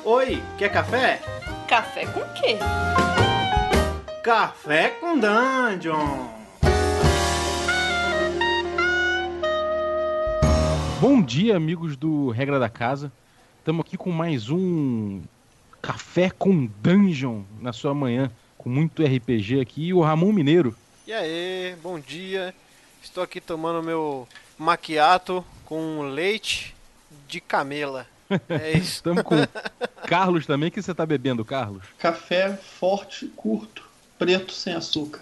Oi, quer café? Café com quê? Café com Dungeon! Bom dia, amigos do Regra da Casa. Estamos aqui com mais um Café com Dungeon na sua manhã, com muito RPG aqui, e o Ramon Mineiro. E aí, bom dia. Estou aqui tomando meu macchiato com leite de camela. É isso. Estamos com Carlos também. O que você está bebendo, Carlos? Café forte, curto, preto, sem açúcar.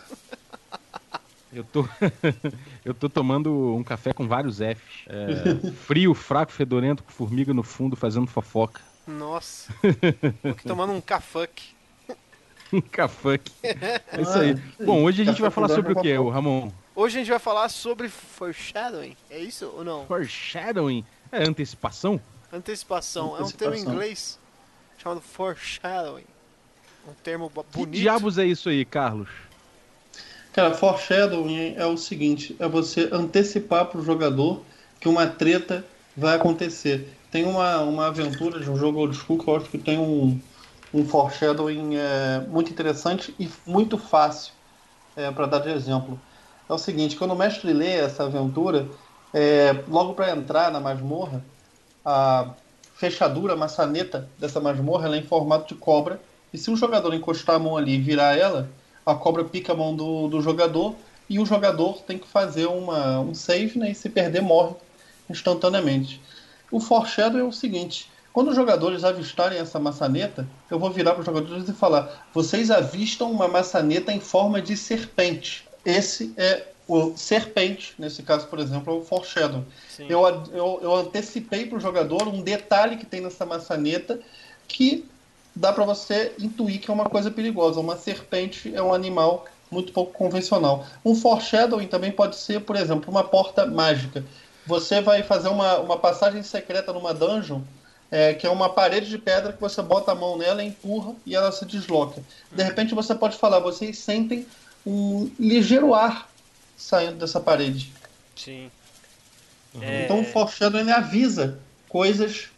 Eu tô tomando um café com vários Fs. Frio, fraco, fedorento, com formiga no fundo, fazendo fofoca. Nossa. Tô aqui tomando um cafuck. Um cafuck. É isso aí. Bom, hoje a gente vai falar sobre o que, Ramon? Hoje a gente vai falar sobre foreshadowing. É isso ou não? Foreshadowing? É antecipação? Antecipação. É um termo em inglês chamado foreshadowing. Um termo bonito. Que diabos é isso aí, Carlos? Cara, foreshadowing é o seguinte, é você antecipar para o jogador que uma treta vai acontecer. Tem uma aventura de um jogo old school que eu acho que tem um foreshadowing muito interessante e muito fácil para dar de exemplo. É o seguinte, quando o mestre lê essa aventura, logo para entrar na masmorra, a fechadura, a maçaneta dessa masmorra, ela é em formato de cobra, e se o jogador encostar a mão ali e virar ela, a cobra pica a mão do jogador, e o jogador tem que fazer um save, né, e se perder morre instantaneamente. O foreshadow é o seguinte, quando os jogadores avistarem essa maçaneta, eu vou virar para os jogadores e falar: vocês avistam uma maçaneta em forma de serpente. Esse é o serpente, nesse caso, por exemplo, é o foreshadow. Eu antecipei para o jogador um detalhe que tem nessa maçaneta que dá para você intuir que é uma coisa perigosa. Uma serpente é um animal muito pouco convencional. Um foreshadowing também pode ser, por exemplo, uma porta mágica. Você vai fazer uma passagem secreta numa dungeon, que é uma parede de pedra que você bota a mão nela, empurra e ela se desloca. De repente você pode falar: vocês sentem um ligeiro ar saindo dessa parede. Sim. Então o foreshadowing ele avisa coisas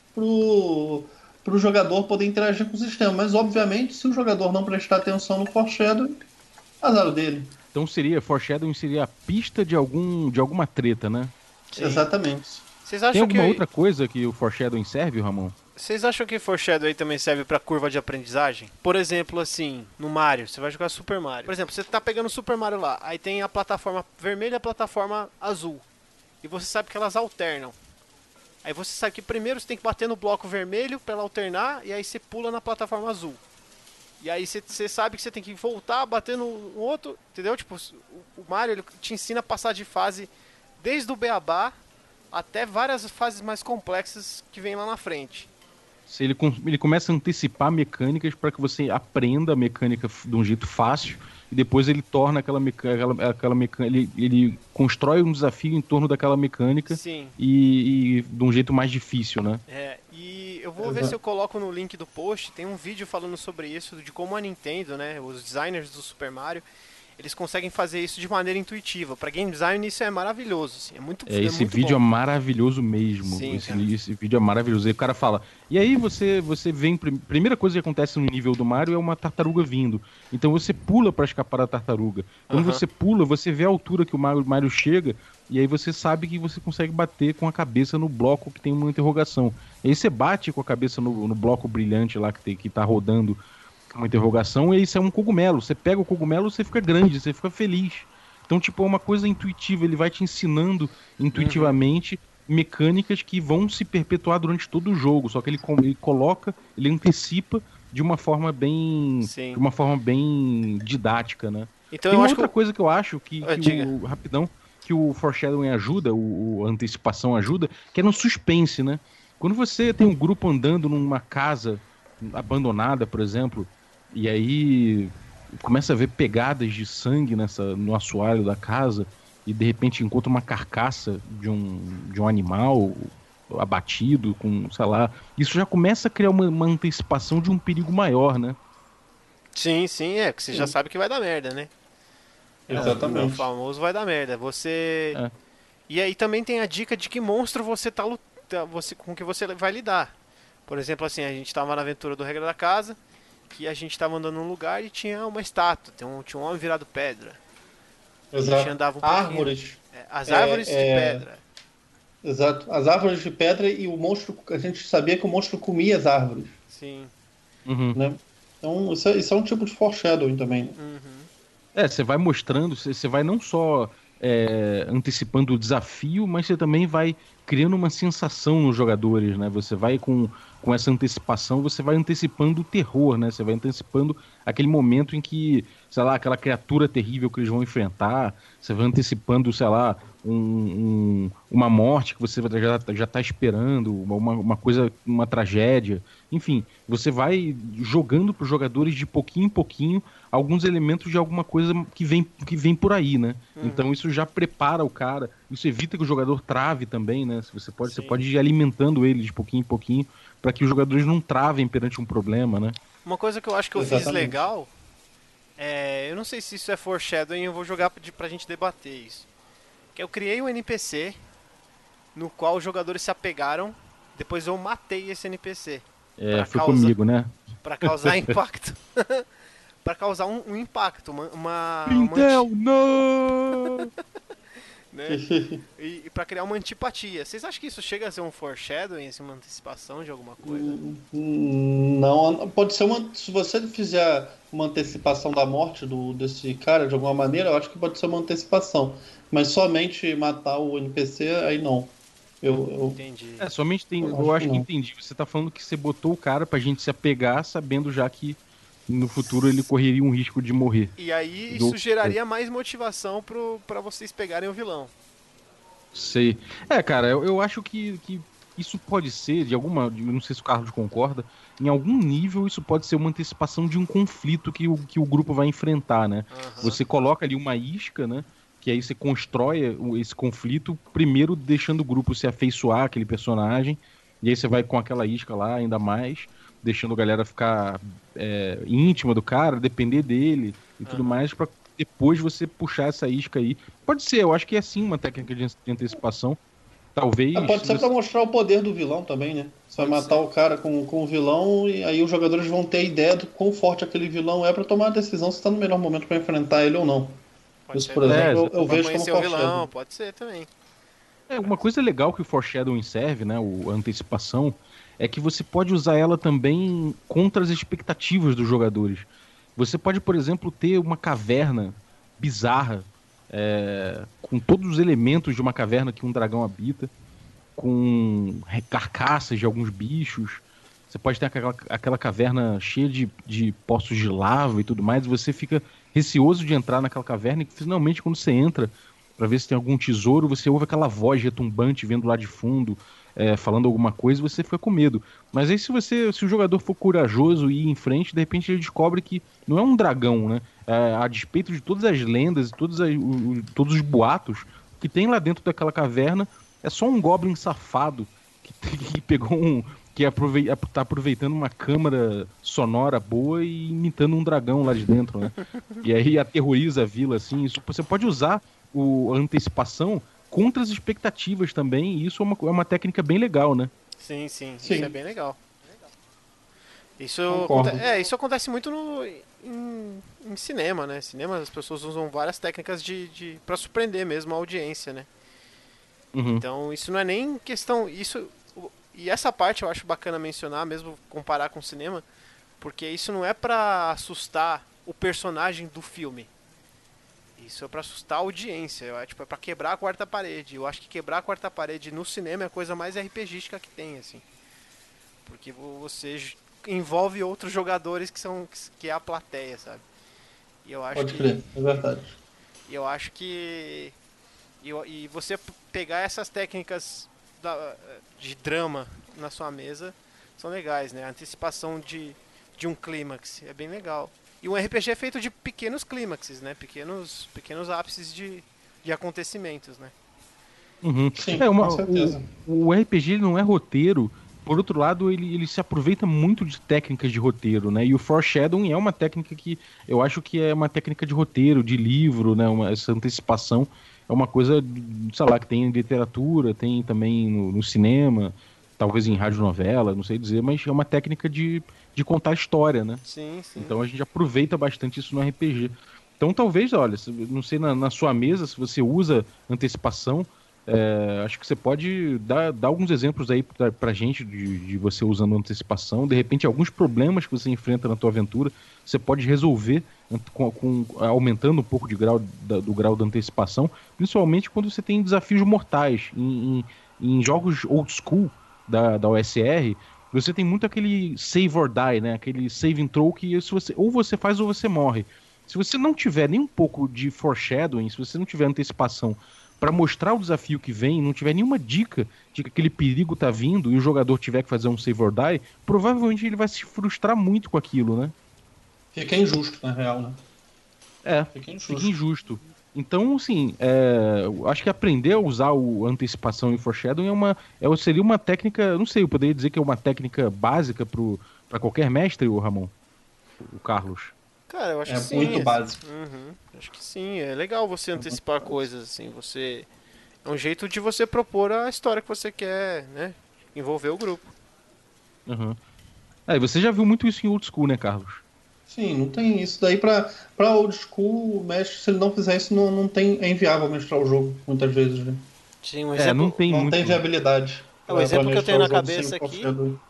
pro jogador poder interagir com o sistema. Mas, obviamente, se o jogador não prestar atenção no foreshadowing, azar dele. Então foreshadowing seria a pista de alguma treta, né? Sim. Exatamente. Tem alguma outra coisa que o foreshadowing serve, Ramon? Vocês acham que foreshadowing também serve pra curva de aprendizagem? Por exemplo, assim, no Mario, você vai jogar Super Mario. Por exemplo, você tá pegando o Super Mario lá, aí tem a plataforma vermelha e a plataforma azul. E você sabe que elas alternam. Aí você sabe que primeiro você tem que bater no bloco vermelho pra ela alternar, e aí você pula na plataforma azul. E aí você sabe que você tem que voltar, bater no outro, entendeu? Tipo, o Mario ele te ensina a passar de fase desde o beabá até várias fases mais complexas que vem lá na frente. Ele começa a antecipar mecânicas para que você aprenda a mecânica de um jeito fácil, e depois ele torna aquela mecânica, ele constrói um desafio em torno daquela mecânica. Sim. E de um jeito mais difícil, né? E eu vou ver se eu coloco no link do post, tem um vídeo falando sobre isso, de como a Nintendo, né, os designers do Super Mario, eles conseguem fazer isso de maneira intuitiva. Pra game design isso é maravilhoso, assim, esse muito vídeo bom. É maravilhoso mesmo. Sim, esse vídeo é maravilhoso. Aí o cara fala, e aí você vem, primeira coisa que acontece no nível do Mario é uma tartaruga vindo. Então você pula pra escapar da tartaruga. Quando você pula, você vê a altura que o Mario chega, e aí você sabe que você consegue bater com a cabeça no bloco que tem uma interrogação. E aí você bate com a cabeça no bloco brilhante lá que tá rodando uma interrogação, e isso é um cogumelo. Você pega o cogumelo, você fica grande, você fica feliz. Então, tipo, é uma coisa intuitiva. Ele vai te ensinando intuitivamente mecânicas que vão se perpetuar durante todo o jogo. Só que ele antecipa de uma forma bem didática, né? Então, tem eu uma acho outra coisa que eu acho que o foreshadowing ajuda, a antecipação ajuda, que é no suspense, né? Quando você tem um grupo andando numa casa abandonada, por exemplo, e aí começa a ver pegadas de sangue no assoalho da casa, e de repente encontra uma carcaça de um animal abatido, sei lá, isso já começa a criar uma antecipação de um perigo maior, né? Sim, porque você já sabe que vai dar merda, né? Exatamente. O famoso vai dar merda. E aí também tem a dica de que monstro você com que você vai lidar. Por exemplo, assim, a gente tava na aventura do Regra da Casa, que a gente tava andando num lugar e tinha uma estátua, tinha um homem virado pedra. A gente andava um pouquinho. Árvores. As árvores de pedra. Exato. As árvores de pedra e o monstro. A gente sabia que o monstro comia as árvores. Sim. Né? Então, isso é um tipo de foreshadowing também. Né? Você vai mostrando, você vai não só antecipando o desafio, mas você também vai criando uma sensação nos jogadores, né? Você vai com essa antecipação, você vai antecipando o terror, né? Você vai antecipando aquele momento em que, sei lá, aquela criatura terrível que eles vão enfrentar, você vai antecipando, sei lá, uma morte que você já tá esperando, uma coisa, uma tragédia. Enfim, você vai jogando para os jogadores de pouquinho em pouquinho alguns elementos de alguma coisa que vem por aí, né? Então isso já prepara o cara, isso evita que o jogador trave também, né? Você pode ir alimentando ele de pouquinho em pouquinho para que os jogadores não travem perante um problema, né? Uma coisa que eu acho que eu fiz legal, eu não sei se isso é foreshadowing, eu vou jogar pra gente debater isso. Que eu criei um NPC no qual os jogadores se apegaram, depois eu matei esse NPC. Foi comigo, né? Pra causar impacto. Pra causar um impacto, uma Pintel, não! né? E pra criar uma antipatia. Vocês acham que isso chega a ser um foreshadowing, assim, uma antecipação de alguma coisa? Não, pode ser se você fizer uma antecipação da morte desse cara de alguma maneira, eu acho que pode ser uma antecipação. Mas somente matar o NPC, aí não. Eu entendi. Somente eu acho que entendi. Você tá falando que você botou o cara pra gente se apegar, sabendo já que no futuro ele correria um risco de morrer. E aí isso geraria mais motivação pra vocês pegarem o vilão. Sei. Cara, eu acho que isso pode ser, eu não sei se o Carlos concorda, em algum nível isso pode ser uma antecipação de um conflito que o grupo vai enfrentar, né? Você coloca ali uma isca, né? Que aí você constrói esse conflito, primeiro deixando o grupo se afeiçoar àquele personagem, e aí você vai com aquela isca lá ainda mais, deixando a galera ficar íntima do cara, depender dele e tudo mais, pra depois você puxar essa isca aí. Pode ser, eu acho que é sim uma técnica de antecipação. Talvez. Pode ser pra mostrar o poder do vilão também, né? Você vai matar o cara com o vilão e aí os jogadores vão ter a ideia do quão forte aquele vilão é pra tomar a decisão se tá no melhor momento pra enfrentar ele ou não. Isso, por exemplo, eu vejo como o vilão, pode ser também. Uma coisa legal que o foreshadowing serve, né, a antecipação, é que você pode usar ela também contra as expectativas dos jogadores. Você pode, por exemplo, ter uma caverna bizarra, com todos os elementos de uma caverna que um dragão habita, com carcaças de alguns bichos. Você pode ter aquela caverna cheia de poços de lava e tudo mais, e você fica receoso de entrar naquela caverna, e finalmente quando você entra para ver se tem algum tesouro, você ouve aquela voz retumbante vindo lá de fundo, falando alguma coisa, e você fica com medo. Mas aí se o jogador for corajoso e ir em frente, de repente ele descobre que não é um dragão, né? A despeito de todas as lendas e todos os boatos que tem lá dentro daquela caverna, é só um goblin safado que pegou que tá aproveitando uma câmara sonora boa e imitando um dragão lá de dentro, né? E aí aterroriza a vila, assim. Isso, você pode usar a antecipação contra as expectativas também, e isso é uma técnica bem legal, né? Sim. Isso é bem legal. Isso acontece muito em cinema, né? Cinema, as pessoas usam várias técnicas pra surpreender mesmo a audiência, né? Então, isso não é nem questão... E essa parte eu acho bacana mencionar, mesmo comparar com o cinema, porque isso não é pra assustar o personagem do filme. Isso é pra assustar a audiência, é pra quebrar a quarta parede. Eu acho que quebrar a quarta parede no cinema é a coisa mais RPGística que tem, assim. Porque você envolve outros jogadores que é a plateia, sabe? E eu acho Pode crer, é verdade. E eu acho que... E você pegar essas técnicas de drama na sua mesa são legais, né? A antecipação de um clímax é bem legal. E um RPG é feito de pequenos clímaxes, né? Pequenos ápices de acontecimentos, né? Sim, com certeza. O RPG ele não é roteiro. Por outro lado, ele se aproveita muito de técnicas de roteiro, né? E o foreshadowing é uma técnica que eu acho que é uma técnica de roteiro, de livro, né? Essa antecipação é uma coisa, sei lá, que tem em literatura, tem também no cinema. talvez em radionovela, não sei dizer, mas é uma técnica de contar história, né? Sim, sim. Então a gente aproveita bastante isso no RPG. Então talvez, olha, não sei, na sua mesa, se você usa antecipação, acho que você pode dar alguns exemplos aí pra gente de você usando antecipação. De repente, alguns problemas que você enfrenta na tua aventura, você pode resolver aumentando um pouco do grau da antecipação, principalmente quando você tem desafios mortais. Em jogos old school da OSR, você tem muito aquele save or die, né? Aquele save and throw que ou você faz ou você morre. Se você não tiver nem um pouco de foreshadowing, se você não tiver antecipação para mostrar o desafio que vem, não tiver nenhuma dica de que aquele perigo tá vindo e o jogador tiver que fazer um save or die, provavelmente ele vai se frustrar muito com aquilo, né? Fica injusto, na real, né? Fica injusto. Então, assim, eu acho que aprender a usar o antecipação e foreshadowing seria uma técnica, não sei, eu poderia dizer que é uma técnica básica para qualquer mestre, o Ramon, o Carlos. Cara, eu acho que sim. É muito básico. Acho que sim. É legal você antecipar coisas, assim. É um jeito de você propor a história que você quer, né? Envolver o grupo. Uhum. E você já viu muito isso em old school, né, Carlos? Sim, não tem isso. Daí pra old school, o mestre, se ele não fizer isso, não tem, é inviável mestrar o jogo, muitas vezes, né? Sim, um exemplo. Não tem viabilidade. O exemplo que eu tenho na cabeça sem aqui. foreshadowing.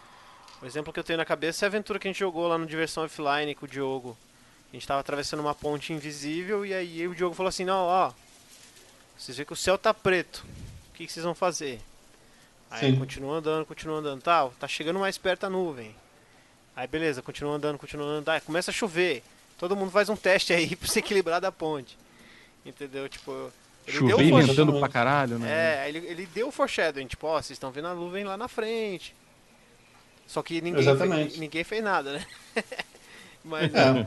O exemplo que eu tenho na cabeça é a aventura que a gente jogou lá no Diversão Offline com o Diogo. A gente tava atravessando uma ponte invisível e aí o Diogo falou assim, não, ó, vocês veem que o céu tá preto. O que vocês vão fazer? Aí continua andando, tá chegando mais perto a nuvem. Aí beleza, continua andando, aí começa a chover. Todo mundo faz um teste aí pra se equilibrar da ponte. Entendeu? Tipo, chover e ventando pra caralho, né? Ele deu o foreshadowing, tipo, ó, vocês estão vendo a nuvem lá na frente. Só que ninguém fez nada, né? Mas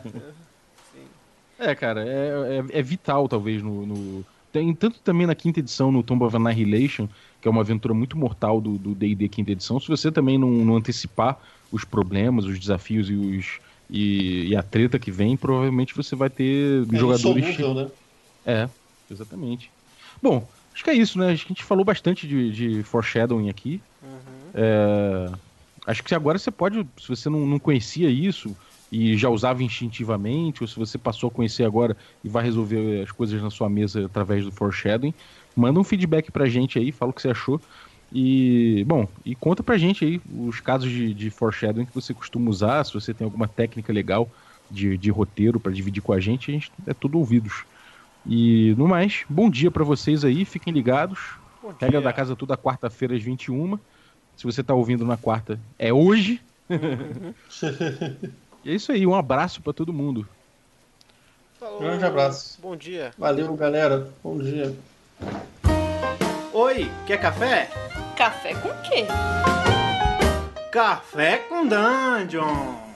cara, é vital talvez tem tanto também na quinta edição, no Tomb of Annihilation, que é uma aventura muito mortal do D&D quinta edição. Se você também não antecipar os problemas, os desafios e a treta que vem, provavelmente você vai ter jogadores... Insolúvel, né? Exatamente. Bom, acho que é isso, né? A gente falou bastante de foreshadowing aqui. Acho que agora você pode, se você não conhecia isso e já usava instintivamente, ou se você passou a conhecer agora e vai resolver as coisas na sua mesa através do foreshadowing, manda um feedback pra gente aí, fala o que você achou. E conta pra gente aí os casos de foreshadowing que você costuma usar, se você tem alguma técnica legal de roteiro pra dividir com a gente é tudo ouvidos. E no mais, bom dia pra vocês aí, fiquem ligados. Regra da casa toda quarta-feira às 21h. Se você tá ouvindo na quarta, é hoje. E é isso aí, um abraço pra todo mundo. Falou. Grande abraço. Bom dia. Valeu, galera. Bom dia. Oi, quer café? Café com quê? Café com Dungeon!